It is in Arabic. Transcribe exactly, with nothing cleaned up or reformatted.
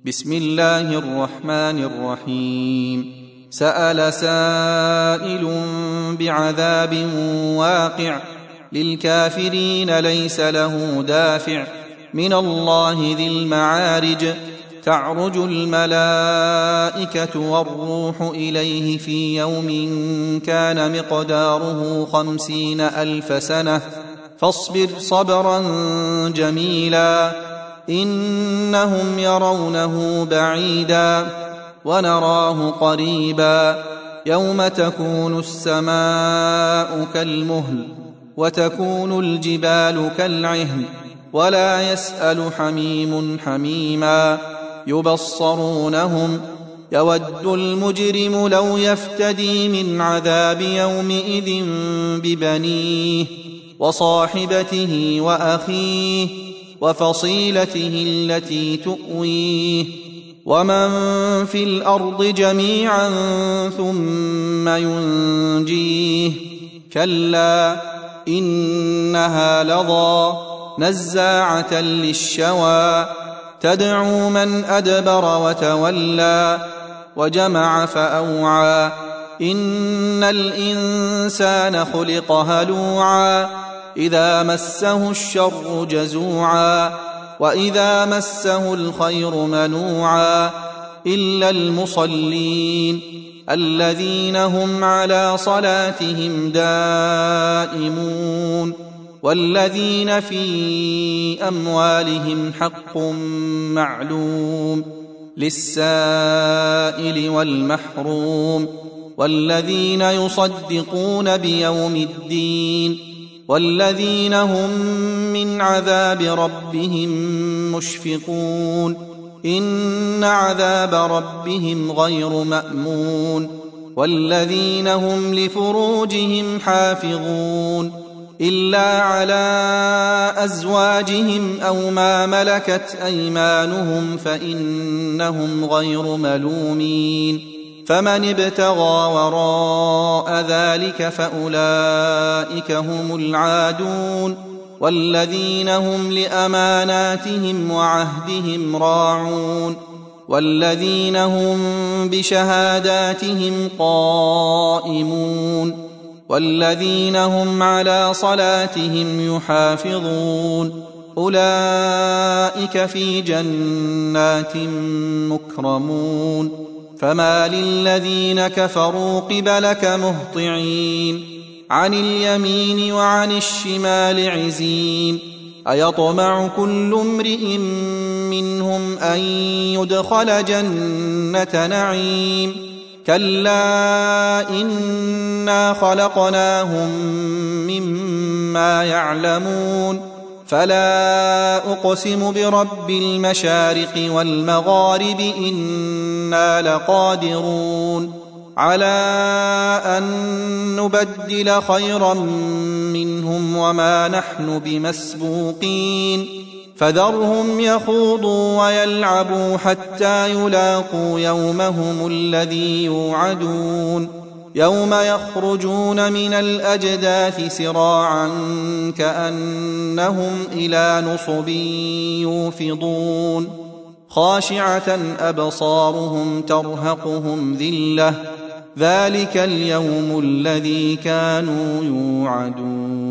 بسم الله الرحمن الرحيم. سأل سائل بعذاب واقع للكافرين ليس له دافع من الله ذي المعارج. تعرج الملائكة والروح إليه في يوم كان مقداره خمسين ألف سنة فاصبر صبرا جميلا إنهم يرونه بعيدا ونراه قريبا يوم تكون السماء كالمهل وتكون الجبال كالعهن ولا يسأل حميم حميما يبصرونهم يود المجرم لو يفتدي من عذاب يومئذ ببنيه وصاحبته وأخيه وفصيلته التي تؤويه ومن في الأرض جميعا ثم ينجيه كلا إنها لظى نزاعة للشوى تدعو من أدبر وتولى وجمع فأوعى إن الإنسان خلق هلوعا إذا مسه الشر جزوعا وإذا مسه الخير منوعا إلا المصلين الذين هم على صلاتهم دائمون والذين في أموالهم حق معلوم للسائل والمحروم والذين يصدقون بيوم الدين والذين هم من عذاب ربهم مشفقون إن عذاب ربهم غير مأمون والذين هم لفروجهم حافظون إلا على أزواجهم أو ما ملكت أيمانهم فإنهم غير ملومين فمن ابتغى وراء ذلك فأولئك هم العادون والذين هم لأماناتهم وعهدهم راعون والذين هم بشهاداتهم قائمون والذين هم على صلاتهم يحافظون أولئك في جنات مكرمون فما للذين كفروا قبلك مهطعين عن اليمين وعن الشمال عزين أيطمع كل امرئ منهم أن يدخل جنة نعيم كلا إنا خلقناهم مما يعلمون فلا أقسم برب المشارق والمغارب إنا لقادرون على أن نبدل خيرا منهم وما نحن بمسبوقين فذرهم يخوضوا ويلعبوا حتى يلاقوا يومهم الذي يوعدون يوم يخرجون من الأجداث سراعا كأنهم إلى نصب يوفضون خاشعة أبصارهم ترهقهم ذلة ذلك اليوم الذي كانوا يوعدون.